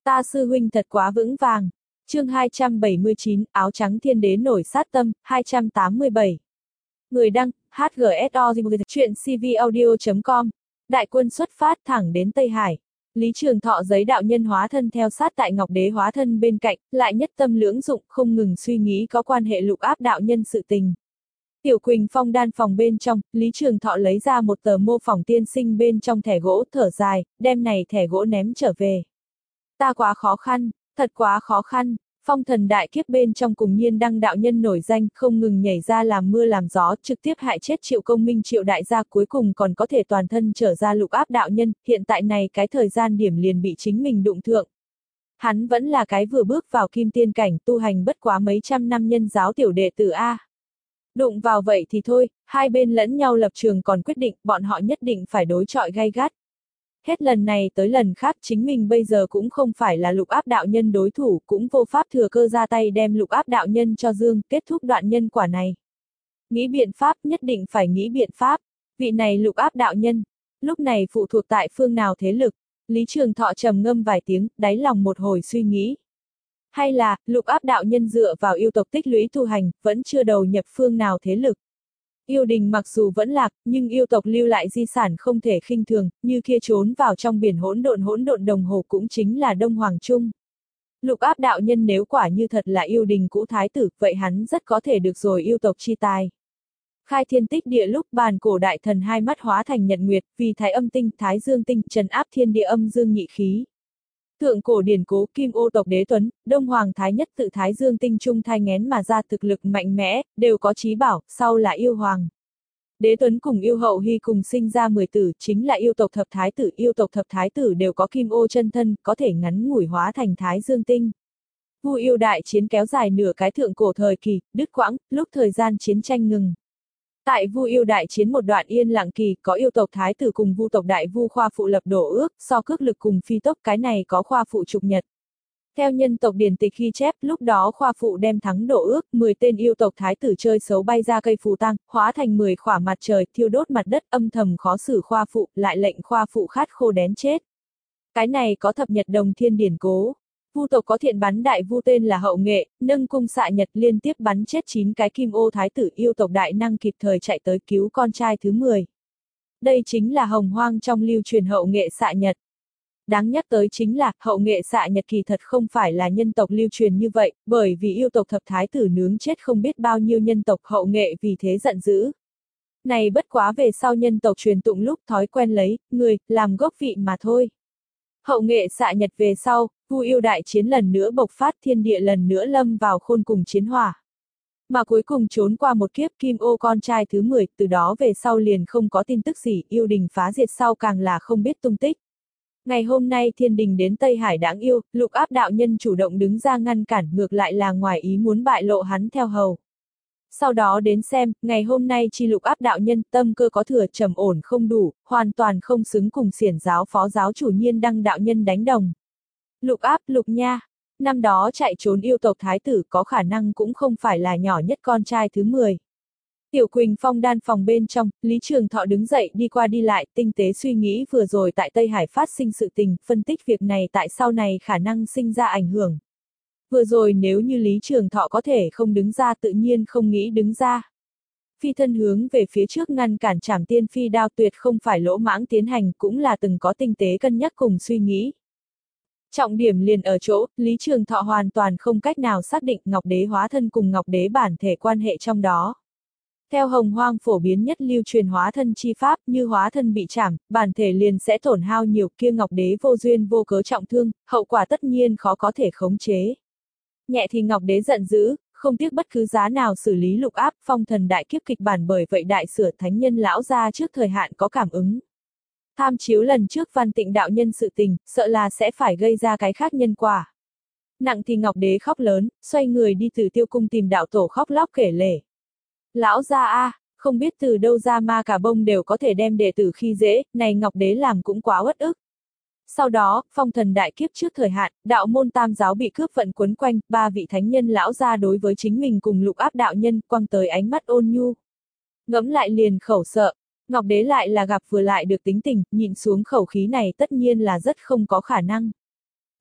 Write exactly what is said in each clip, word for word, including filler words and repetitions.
Ta sư huynh thật quá vững vàng. Chương hai trăm bảy mươi chín, áo trắng thiên đế nổi sát tâm, hai trăm tám mươi bảy. Người đăng, hát giê ét o, chuyện c v audio chấm com. Đại quân xuất phát thẳng đến Tây Hải. Lý Trường Thọ giấy đạo nhân hóa thân theo sát tại Ngọc Đế hóa thân bên cạnh, lại nhất tâm lưỡng dụng, không ngừng suy nghĩ có quan hệ lục áp đạo nhân sự tình. Tiểu Quỳnh Phong đan phòng bên trong, Lý Trường Thọ lấy ra một tờ mô phỏng tiên sinh bên trong thẻ gỗ, thở dài, đem này thẻ gỗ ném trở về. Ta quá khó khăn, thật quá khó khăn. Phong thần đại kiếp bên trong cùng nhiên đăng đạo nhân nổi danh, không ngừng nhảy ra làm mưa làm gió, trực tiếp hại chết Triệu Công Minh Triệu đại gia, cuối cùng còn có thể toàn thân trở ra lục áp đạo nhân, hiện tại này cái thời gian điểm liền bị chính mình đụng thượng. Hắn vẫn là cái vừa bước vào kim tiên cảnh, tu hành bất quá mấy trăm năm nhân giáo tiểu đệ tử A. Đụng vào vậy thì thôi, hai bên lẫn nhau lập trường còn quyết định, bọn họ nhất định phải đối chọi gay gắt. Hết lần này tới lần khác chính mình bây giờ cũng không phải là lục áp đạo nhân đối thủ, cũng vô pháp thừa cơ ra tay đem lục áp đạo nhân cho dương, kết thúc đoạn nhân quả này. Nghĩ biện pháp, nhất định phải nghĩ biện pháp. Vị này lục áp đạo nhân, lúc này phụ thuộc tại phương nào thế lực? Lý Trường Thọ trầm ngâm vài tiếng, đáy lòng một hồi suy nghĩ. Hay là, lục áp đạo nhân dựa vào yêu tộc tích lũy tu hành, vẫn chưa đầu nhập phương nào thế lực? Yêu đình mặc dù vẫn lạc, nhưng yêu tộc lưu lại di sản không thể khinh thường, như kia trốn vào trong biển hỗn độn hỗn độn đồng hồ cũng chính là Đông Hoàng Trung. Lục áp đạo nhân nếu quả như thật là yêu đình cũ thái tử, vậy hắn rất có thể được rồi yêu tộc chi tài. Khai thiên tích địa lúc bàn cổ đại thần hai mắt hóa thành nhật nguyệt, vì thái âm tinh, thái dương tinh, trấn áp thiên địa âm dương nhị khí. Thượng cổ điển cố Kim Ô tộc đế tuấn, Đông Hoàng thái nhất tự thái dương tinh trung thai nghén mà ra thực lực mạnh mẽ, đều có chí bảo, sau là yêu hoàng. Đế tuấn cùng yêu hậu hy cùng sinh ra mười tử, chính là yêu tộc thập thái tử, yêu tộc thập thái tử đều có Kim Ô chân thân, có thể ngắn ngủi hóa thành thái dương tinh. Vu yêu đại chiến kéo dài nửa cái thượng cổ thời kỳ, đứt quãng, lúc thời gian chiến tranh ngừng. Tại Vu yêu đại chiến một đoạn yên lặng kỳ, có yêu tộc thái tử cùng Vu tộc đại Vu khoa phụ lập đổ ước, so cước lực cùng phi tốc, cái này có khoa phụ trục nhật. Theo nhân tộc điển tịch ghi chép, lúc đó khoa phụ đem thắng đổ ước, mười tên yêu tộc thái tử chơi xấu bay ra cây phù tang, hóa thành mười khỏa mặt trời, thiêu đốt mặt đất, âm thầm khó xử khoa phụ, lại lệnh khoa phụ khát khô đén chết. Cái này có thập nhật đồng thiên điển cố. Vu tộc có thiện bắn đại Vu tên là Hậu Nghệ, nâng cung xạ nhật liên tiếp bắn chết chín cái Kim Ô thái tử, yêu tộc đại năng kịp thời chạy tới cứu con trai thứ mười. Đây chính là hồng hoang trong lưu truyền Hậu Nghệ xạ nhật. Đáng nhắc tới chính là, Hậu Nghệ xạ nhật kỳ thật không phải là nhân tộc lưu truyền như vậy, bởi vì yêu tộc thập thái tử nướng chết không biết bao nhiêu nhân tộc, Hậu Nghệ vì thế giận dữ. Này bất quá về sau nhân tộc truyền tụng lúc thói quen lấy, người, làm gốc vị mà thôi. Hậu Nghệ xạ nhật về sau, Vu yêu đại chiến lần nữa bộc phát, thiên địa lần nữa lâm vào khôn cùng chiến hỏa. Mà cuối cùng trốn qua một kiếp Kim Ô con trai thứ mười, từ đó về sau liền không có tin tức gì, yêu đình phá diệt sau càng là không biết tung tích. Ngày hôm nay thiên đình đến Tây Hải đáng yêu, lục áp đạo nhân chủ động đứng ra ngăn cản, ngược lại là ngoài ý muốn bại lộ hắn theo hầu. Sau đó đến xem, ngày hôm nay chi lục áp đạo nhân tâm cơ có thừa, trầm ổn không đủ, hoàn toàn không xứng cùng xiển giáo phó giáo chủ nhiên đăng đạo nhân đánh đồng. Lục áp, lục nha, năm đó chạy trốn yêu tộc thái tử có khả năng cũng không phải là nhỏ nhất con trai thứ mười. Tiểu Quỳnh Phong đan phòng bên trong, Lý Trường Thọ đứng dậy đi qua đi lại, tinh tế suy nghĩ vừa rồi tại Tây Hải phát sinh sự tình, phân tích việc này tại sau này khả năng sinh ra ảnh hưởng. Vừa rồi nếu như Lý Trường Thọ có thể không đứng ra tự nhiên không nghĩ đứng ra. Phi thân hướng về phía trước ngăn cản Trảm Tiên Phi đao tuyệt không phải lỗ mãng tiến hành, cũng là từng có tinh tế cân nhắc cùng suy nghĩ. Trọng điểm liền ở chỗ, Lý Trường Thọ hoàn toàn không cách nào xác định Ngọc Đế hóa thân cùng Ngọc Đế bản thể quan hệ trong đó. Theo hồng hoang phổ biến nhất lưu truyền hóa thân chi pháp, như hóa thân bị chảm, bản thể liền sẽ tổn hao nhiều, kia Ngọc Đế vô duyên vô cớ trọng thương, hậu quả tất nhiên khó có thể khống chế. Nhẹ thì Ngọc Đế giận dữ, không tiếc bất cứ giá nào xử lý lục áp, phong thần đại kiếp kịch bản, bởi vậy đại sửa thánh nhân lão ra trước thời hạn có cảm ứng. Tham chiếu lần trước Văn Tịnh đạo nhân sự tình, sợ là sẽ phải gây ra cái khác nhân quả. Nặng thì Ngọc Đế khóc lớn, xoay người đi từ Tiêu cung tìm đạo tổ khóc lóc kể lể. Lão gia a, không biết từ đâu ra ma cà bông đều có thể đem đệ tử khi dễ, này Ngọc Đế làm cũng quá uất ức. Sau đó, phong thần đại kiếp trước thời hạn, đạo môn tam giáo bị cướp vận quấn quanh, ba vị thánh nhân lão gia đối với chính mình cùng lục áp đạo nhân quăng tới ánh mắt ôn nhu. Ngẫm lại liền khẩu sợ, Ngọc Đế lại là gặp vừa lại được tính tình, nhìn xuống khẩu khí này tất nhiên là rất không có khả năng.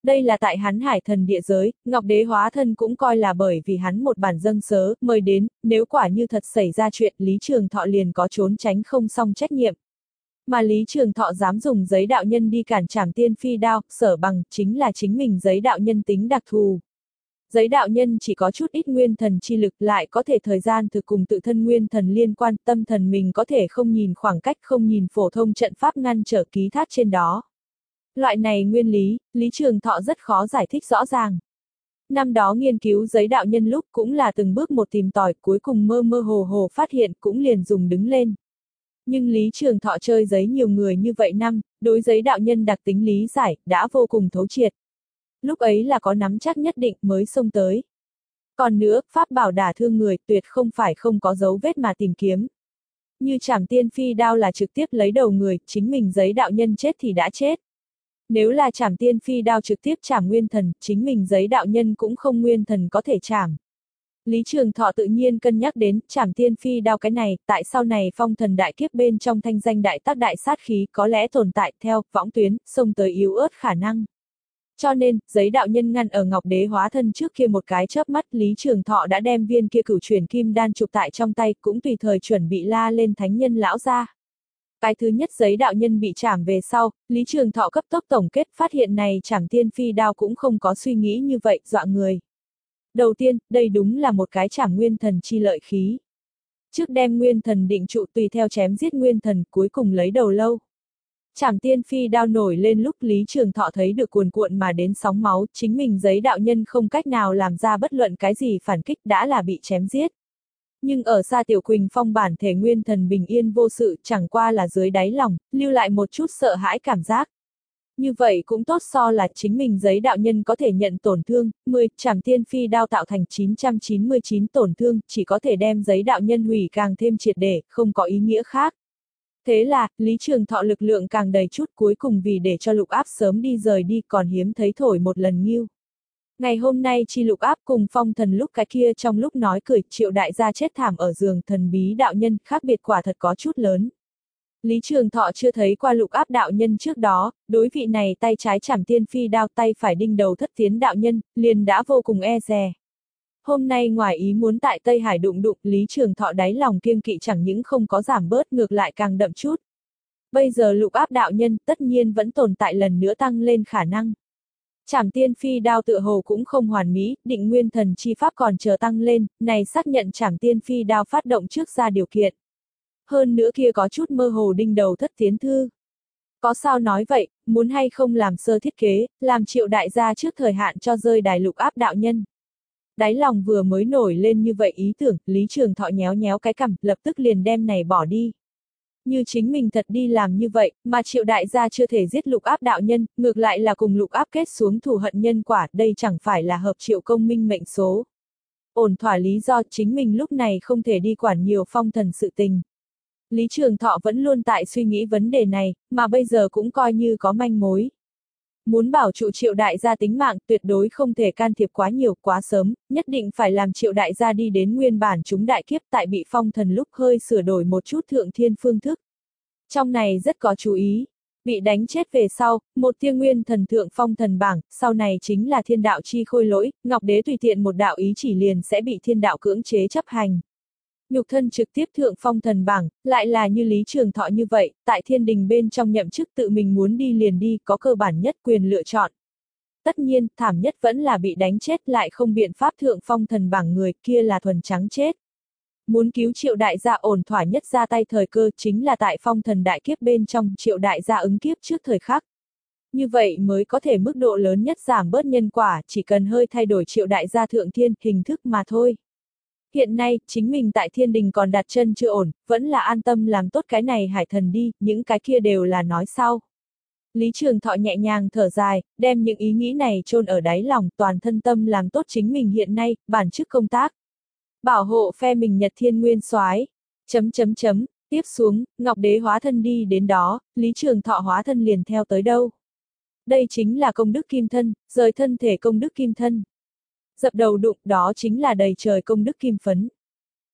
Đây là tại hắn hải thần địa giới, Ngọc Đế hóa thân cũng coi là bởi vì hắn một bản dâng sớ, mời đến, nếu quả như thật xảy ra chuyện, Lý Trường Thọ liền có trốn tránh không xong trách nhiệm. Mà Lý Trường Thọ dám dùng giấy đạo nhân đi cản Trảm Tiên Phi đao, sở bằng, chính là chính mình giấy đạo nhân tính đặc thù. Giấy đạo nhân chỉ có chút ít nguyên thần chi lực lại có thể thời gian thực cùng tự thân nguyên thần liên quan, tâm thần mình có thể không nhìn khoảng cách, không nhìn phổ thông trận pháp ngăn trở ký thác trên đó. Loại này nguyên lý, Lý Trường Thọ rất khó giải thích rõ ràng. Năm đó nghiên cứu giấy đạo nhân lúc cũng là từng bước một tìm tòi, cuối cùng mơ mơ hồ hồ phát hiện cũng liền dùng đứng lên. Nhưng Lý Trường Thọ chơi giấy nhiều người như vậy năm, đối giấy đạo nhân đặc tính lý giải, đã vô cùng thấu triệt. Lúc ấy là có nắm chắc nhất định mới xông tới. Còn nữa, pháp bảo đả thương người, tuyệt không phải không có dấu vết mà tìm kiếm. Như Trảm Tiên Phi đao là trực tiếp lấy đầu người, chính mình giấy đạo nhân chết thì đã chết. Nếu là Trảm Tiên Phi đao trực tiếp chảm nguyên thần, chính mình giấy đạo nhân cũng không nguyên thần có thể chảm. Lý Trường Thọ tự nhiên cân nhắc đến, Trảm Tiên Phi đao cái này, tại sau này phong thần đại kiếp bên trong thanh danh đại tác đại sát khí có lẽ tồn tại theo, võng tuyến, xông tới yếu ớt khả năng. Cho nên, giấy đạo nhân ngăn ở Ngọc Đế hóa thân trước kia một cái chớp mắt, Lý Trường Thọ đã đem viên kia cửu chuyển kim đan chụp tại trong tay, cũng tùy thời chuẩn bị la lên thánh nhân lão ra. Cái thứ nhất giấy đạo nhân bị chảm về sau, Lý Trường Thọ cấp tốc tổng kết phát hiện này Trảm Tiên Phi đao cũng không có suy nghĩ như vậy, dọa người. Đầu tiên, đây đúng là một cái chảm nguyên thần chi lợi khí. Trước đem nguyên thần định trụ tùy theo chém giết nguyên thần, cuối cùng lấy đầu lâu. Trảm Tiên Phi đao nổi lên lúc Lý Trường Thọ thấy được cuồn cuộn mà đến sóng máu, chính mình giấy đạo nhân không cách nào làm ra bất luận cái gì phản kích đã là bị chém giết. Nhưng ở xa Tiểu Quỳnh Phong bản thể nguyên thần bình yên vô sự, chẳng qua là dưới đáy lòng, lưu lại một chút sợ hãi cảm giác. Như vậy cũng tốt so là chính mình giấy đạo nhân có thể nhận tổn thương, mười, Trảm Tiên Phi đao tạo thành chín trăm chín mươi chín tổn thương, chỉ có thể đem giấy đạo nhân hủy càng thêm triệt để, không có ý nghĩa khác. Thế là, Lý Trường Thọ lực lượng càng đầy chút, cuối cùng vì để cho Lục Áp sớm đi rời đi còn hiếm thấy thổi một lần nghiêu. Ngày hôm nay chi Lục Áp cùng Phong Thần lúc cái kia trong lúc nói cười, Triệu đại gia chết thảm ở giường thần bí đạo nhân, khác biệt quả thật có chút lớn. Lý Trường Thọ chưa thấy qua Lục Áp đạo nhân trước đó, đối vị này tay trái Trảm Tiên Phi đao tay phải đinh đầu Thất Tiến đạo nhân, liền đã vô cùng e dè. Hôm nay ngoài ý muốn tại Tây Hải đụng đụng, Lý Trường Thọ đáy lòng kiêng kỵ chẳng những không có giảm bớt ngược lại càng đậm chút. Bây giờ Lục Áp đạo nhân tất nhiên vẫn tồn tại lần nữa tăng lên khả năng. Trảm Tiên Phi đao tựa hồ cũng không hoàn mỹ, định nguyên thần chi pháp còn chờ tăng lên, này xác nhận Trảm Tiên Phi đao phát động trước ra điều kiện. Hơn nữa kia có chút mơ hồ đinh đầu Thất Tiến thư. Có sao nói vậy, muốn hay không làm sơ thiết kế, làm Triệu đại gia trước thời hạn cho rơi đài Lục Áp đạo nhân. Đáy lòng vừa mới nổi lên như vậy ý tưởng, Lý Trường Thọ nhéo nhéo cái cằm, lập tức liền đem này bỏ đi. Như chính mình thật đi làm như vậy, mà Triệu đại gia chưa thể giết Lục Áp đạo nhân, ngược lại là cùng Lục Áp kết xuống thù hận nhân quả, đây chẳng phải là hợp Triệu công minh mệnh số. Ổn thỏa lý do chính mình lúc này không thể đi quản nhiều phong thần sự tình. Lý Trường Thọ vẫn luôn tại suy nghĩ vấn đề này, mà bây giờ cũng coi như có manh mối. Muốn bảo trụ Triệu đại gia tính mạng tuyệt đối không thể can thiệp quá nhiều quá sớm, nhất định phải làm Triệu đại gia đi đến nguyên bản chúng đại kiếp tại bị phong thần lúc hơi sửa đổi một chút thượng thiên phương thức. Trong này rất có chú ý, bị đánh chết về sau, một tia nguyên thần thượng phong thần bảng, sau này chính là thiên đạo chi khôi lỗi, Ngọc Đế tùy tiện một đạo ý chỉ liền sẽ bị thiên đạo cưỡng chế chấp hành. Nhục thân trực tiếp thượng phong thần bảng, lại là như Lý Trường Thọ như vậy, tại thiên đình bên trong nhậm chức tự mình muốn đi liền đi, có cơ bản nhất quyền lựa chọn. Tất nhiên, thảm nhất vẫn là bị đánh chết lại không biện pháp thượng phong thần bảng người, kia là thuần trắng chết. Muốn cứu Triệu đại gia ổn thỏa nhất ra tay thời cơ chính là tại phong thần đại kiếp bên trong Triệu đại gia ứng kiếp trước thời khắc. Như vậy mới có thể mức độ lớn nhất giảm bớt nhân quả, chỉ cần hơi thay đổi Triệu đại gia thượng thiên, hình thức mà thôi. Hiện nay, chính mình tại thiên đình còn đặt chân chưa ổn, vẫn là an tâm làm tốt cái này hải thần đi, những cái kia đều là nói sau. Lý Trường Thọ nhẹ nhàng thở dài, đem những ý nghĩ này chôn ở đáy lòng, toàn thân tâm làm tốt chính mình hiện nay, bản chức công tác. Bảo hộ phe mình Nhật Thiên Nguyên Soái. Chấm chấm chấm, tiếp xuống, Ngọc Đế hóa thân đi đến đó, Lý Trường Thọ hóa thân liền theo tới đâu. Đây chính là công đức kim thân, rời thân thể công đức kim thân. Dập đầu đụng, đó chính là đầy trời công đức kim phấn.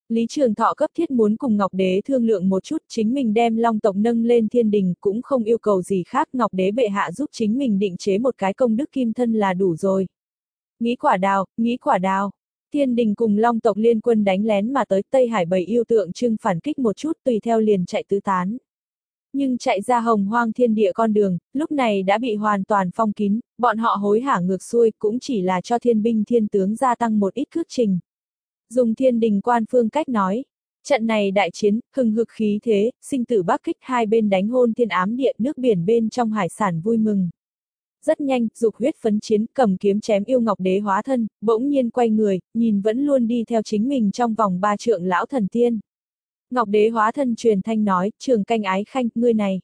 Lý Trường Thọ cấp thiết muốn cùng Ngọc Đế thương lượng một chút, chính mình đem Long tộc nâng lên thiên đình cũng không yêu cầu gì khác, Ngọc Đế bệ hạ giúp chính mình định chế một cái công đức kim thân là đủ rồi. Nghĩ quả đào, nghĩ quả đào. Thiên đình cùng Long tộc liên quân đánh lén mà tới Tây Hải bầy yêu tượng trưng phản kích một chút tùy theo liền chạy tứ tán. Nhưng chạy ra hồng hoang thiên địa con đường, lúc này đã bị hoàn toàn phong kín, bọn họ hối hả ngược xuôi cũng chỉ là cho thiên binh thiên tướng gia tăng một ít cước trình. Dùng thiên đình quan phương cách nói, trận này đại chiến, hừng hực khí thế, sinh tử bắc kích hai bên đánh hôn thiên ám địa nước biển bên trong hải sản vui mừng. Rất nhanh, dục huyết phấn chiến, cầm kiếm chém yêu Ngọc Đế hóa thân, bỗng nhiên quay người, nhìn vẫn luôn đi theo chính mình trong vòng ba trượng lão thần tiên. Ngọc Đế hóa thân truyền thanh nói, Trường Canh Ái Khanh, ngươi này.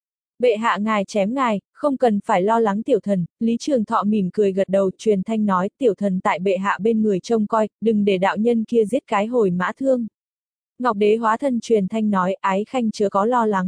Bệ hạ ngài chém ngài, không cần phải lo lắng tiểu thần, Lý Trường Thọ mỉm cười gật đầu, truyền thanh nói, tiểu thần tại bệ hạ bên người trông coi, đừng để đạo nhân kia giết cái hồi mã thương. Ngọc Đế hóa thân truyền thanh nói, Ái Khanh chớ có lo lắng.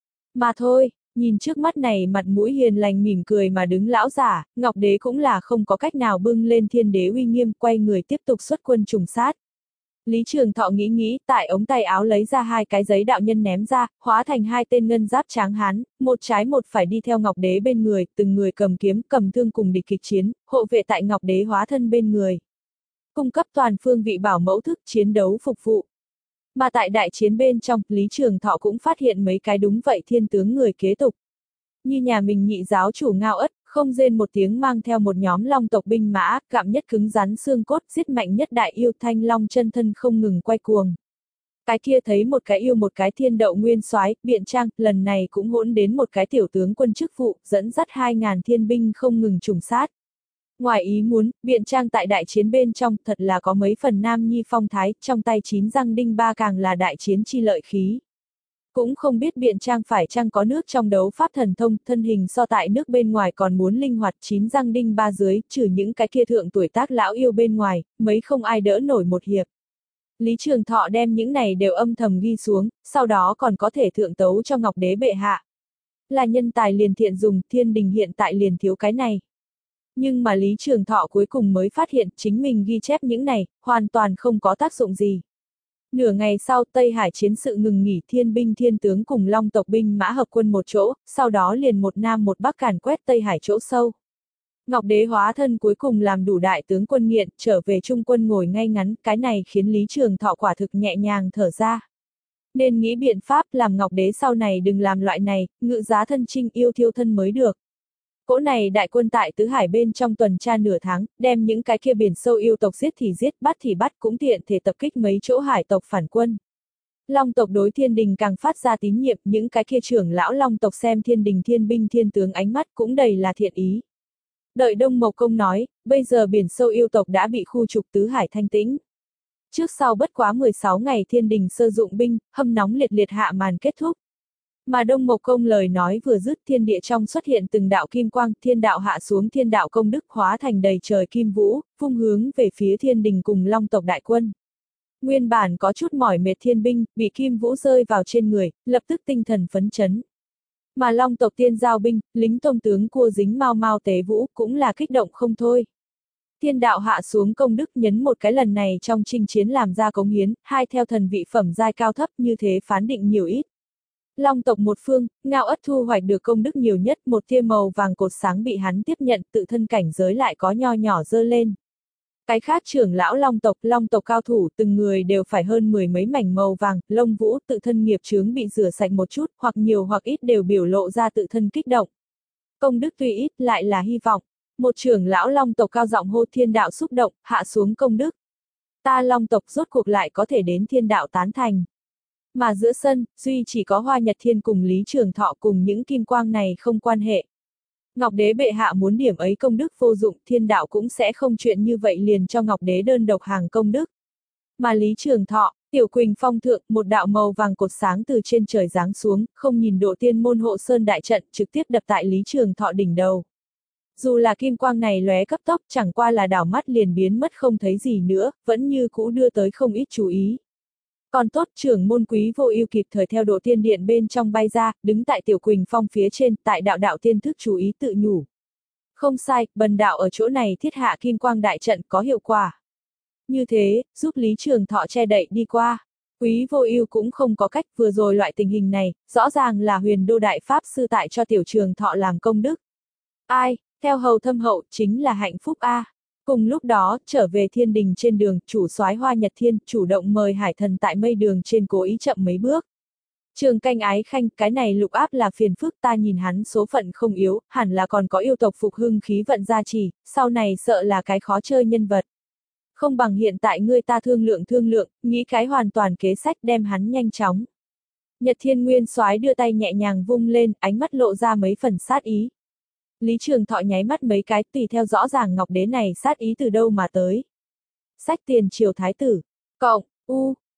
Mà thôi, nhìn trước mắt này mặt mũi hiền lành mỉm cười mà đứng lão giả, Ngọc Đế cũng là không có cách nào bưng lên thiên đế uy nghiêm, quay người tiếp tục xuất quân trùng sát. Lý Trường Thọ nghĩ nghĩ, tại ống tay áo lấy ra hai cái giấy đạo nhân ném ra, hóa thành hai tên ngân giáp tráng hán, một trái một phải đi theo Ngọc Đế bên người, từng người cầm kiếm, cầm thương cùng địch kịch chiến, hộ vệ tại Ngọc Đế hóa thân bên người. Cung cấp toàn phương vị bảo mẫu thức chiến đấu phục vụ. Mà tại đại chiến bên trong, Lý Trường Thọ cũng phát hiện mấy cái đúng vậy thiên tướng người kế tục. Như nhà mình nhị giáo chủ Ngao Ất, không rên một tiếng mang theo một nhóm long tộc binh mã, gặm nhất cứng rắn xương cốt, giết mạnh nhất đại yêu Thanh Long chân thân không ngừng quay cuồng. Cái kia thấy một cái yêu một cái thiên đậu nguyên soái, Biện Trang, lần này cũng hỗn đến một cái tiểu tướng quân chức vụ, dẫn dắt hai ngàn thiên binh không ngừng trùng sát. Ngoài ý muốn, Biện Trang tại đại chiến bên trong thật là có mấy phần nam nhi phong thái, trong tay chín răng đinh ba càng là đại chiến chi lợi khí. Cũng không biết Biện Trang phải chăng có nước trong đấu pháp thần thông, thân hình so tại nước bên ngoài còn muốn linh hoạt, chín răng đinh ba dưới, trừ những cái kia thượng tuổi tác lão yêu bên ngoài, mấy không ai đỡ nổi một hiệp. Lý Trường Thọ đem những này đều âm thầm ghi xuống, sau đó còn có thể thượng tấu cho Ngọc Đế bệ hạ. Là nhân tài liền thiện dùng, thiên đình hiện tại liền thiếu cái này. Nhưng mà Lý Trường Thọ cuối cùng mới phát hiện chính mình ghi chép những này, hoàn toàn không có tác dụng gì. Nửa ngày sau Tây Hải chiến sự ngừng nghỉ, thiên binh thiên tướng cùng long tộc binh mã hợp quân một chỗ, sau đó liền một nam một bắc càn quét Tây Hải chỗ sâu. Ngọc Đế hóa thân cuối cùng làm đủ đại tướng quân nghiện, trở về trung quân ngồi ngay ngắn, cái này khiến Lý Trường Thọ quả thực nhẹ nhàng thở ra. Nên nghĩ biện pháp làm Ngọc Đế sau này đừng làm loại này, ngự giá thân trinh yêu thiêu thân mới được. Cỗ này đại quân tại Tứ Hải bên trong tuần tra nửa tháng, đem những cái kia biển sâu yêu tộc giết thì giết, bắt thì bắt, cũng tiện thể tập kích mấy chỗ hải tộc phản quân. Long tộc đối thiên đình càng phát ra tín nhiệm, những cái kia trưởng lão long tộc xem thiên đình thiên binh thiên tướng ánh mắt cũng đầy là thiện ý. Đợi Đông Mộc Công nói, bây giờ biển sâu yêu tộc đã bị khu trục Tứ Hải thanh tĩnh. Trước sau bất quá mười sáu ngày thiên đình sơ dụng binh, hâm nóng liệt liệt hạ màn kết thúc. Mà Đông Mộc Công lời nói vừa dứt, thiên địa trong xuất hiện từng đạo kim quang, thiên đạo hạ xuống, thiên đạo công đức hóa thành đầy trời kim vũ, vung hướng về phía thiên đình cùng long tộc đại quân. Nguyên bản có chút mỏi mệt thiên binh, bị kim vũ rơi vào trên người, lập tức tinh thần phấn chấn. Mà long tộc tiên giao binh, lính tông tướng cua dính mau mau tế vũ, cũng là kích động không thôi. Thiên đạo hạ xuống công đức nhấn một cái lần này trong chinh chiến làm ra cống hiến, hai theo thần vị phẩm giai cao thấp như thế phán định nhiều ít. Long tộc một phương, Ngao Ất thu hoạch được công đức nhiều nhất, một tia màu vàng cột sáng bị hắn tiếp nhận, tự thân cảnh giới lại có nho nhỏ dơ lên. Cái khác trưởng lão long tộc, long tộc cao thủ, từng người đều phải hơn mười mấy mảnh màu vàng, lông vũ, tự thân nghiệp chướng bị rửa sạch một chút, hoặc nhiều hoặc ít đều biểu lộ ra tự thân kích động. Công đức tuy ít, lại là hy vọng. Một trưởng lão long tộc cao giọng hô thiên đạo xúc động, hạ xuống công đức. Ta long tộc rốt cuộc lại có thể đến thiên đạo tán thành. Mà giữa sân, duy chỉ có Hoa Nhật Thiên cùng Lý Trường Thọ cùng những kim quang này không quan hệ. Ngọc Đế bệ hạ muốn điểm ấy công đức vô dụng, thiên đạo cũng sẽ không chuyện như vậy liền cho Ngọc Đế đơn độc hàng công đức. Mà Lý Trường Thọ, Tiểu Quỳnh Phong thượng, một đạo màu vàng cột sáng từ trên trời giáng xuống, không nhìn độ tiên môn hộ sơn đại trận, trực tiếp đập tại Lý Trường Thọ đỉnh đầu. Dù là kim quang này lóe cấp tốc, chẳng qua là đảo mắt liền biến mất không thấy gì nữa, vẫn như cũ đưa tới không ít chú ý. Còn tốt trưởng môn Quý Vô Ưu kịp thời theo độ tiên điện bên trong bay ra, đứng tại Tiểu Quỳnh Phong phía trên, tại đạo đạo tiên thức chú ý tự nhủ. Không sai, bần đạo ở chỗ này thiết hạ kim quang đại trận có hiệu quả. Như thế, giúp Lý Trường Thọ che đậy đi qua. Quý Vô Ưu cũng không có cách, vừa rồi loại tình hình này, rõ ràng là Huyền Đô đại pháp sư tại cho Tiểu Trường Thọ làm công đức. Ai, theo hầu thâm hậu, chính là hạnh phúc a. Cùng lúc đó, trở về thiên đình trên đường, chủ soái Hoa Nhật Thiên, chủ động mời Hải Thần tại mây đường trên cố ý chậm mấy bước. Trường Canh Ái Khanh, cái này Lục Áp là phiền phức, ta nhìn hắn số phận không yếu, hẳn là còn có yêu tộc phục hưng khí vận gia trì, sau này sợ là cái khó chơi nhân vật. Không bằng hiện tại ngươi ta thương lượng thương lượng, nghĩ cái hoàn toàn kế sách đem hắn nhanh chóng. Nhật Thiên Nguyên Soái đưa tay nhẹ nhàng vung lên, ánh mắt lộ ra mấy phần sát ý. Lý Trường Thọ nháy mắt mấy cái, tùy theo rõ ràng Ngọc Đế này sát ý từ đâu mà tới. Sách tiền triều thái tử, cộng, u,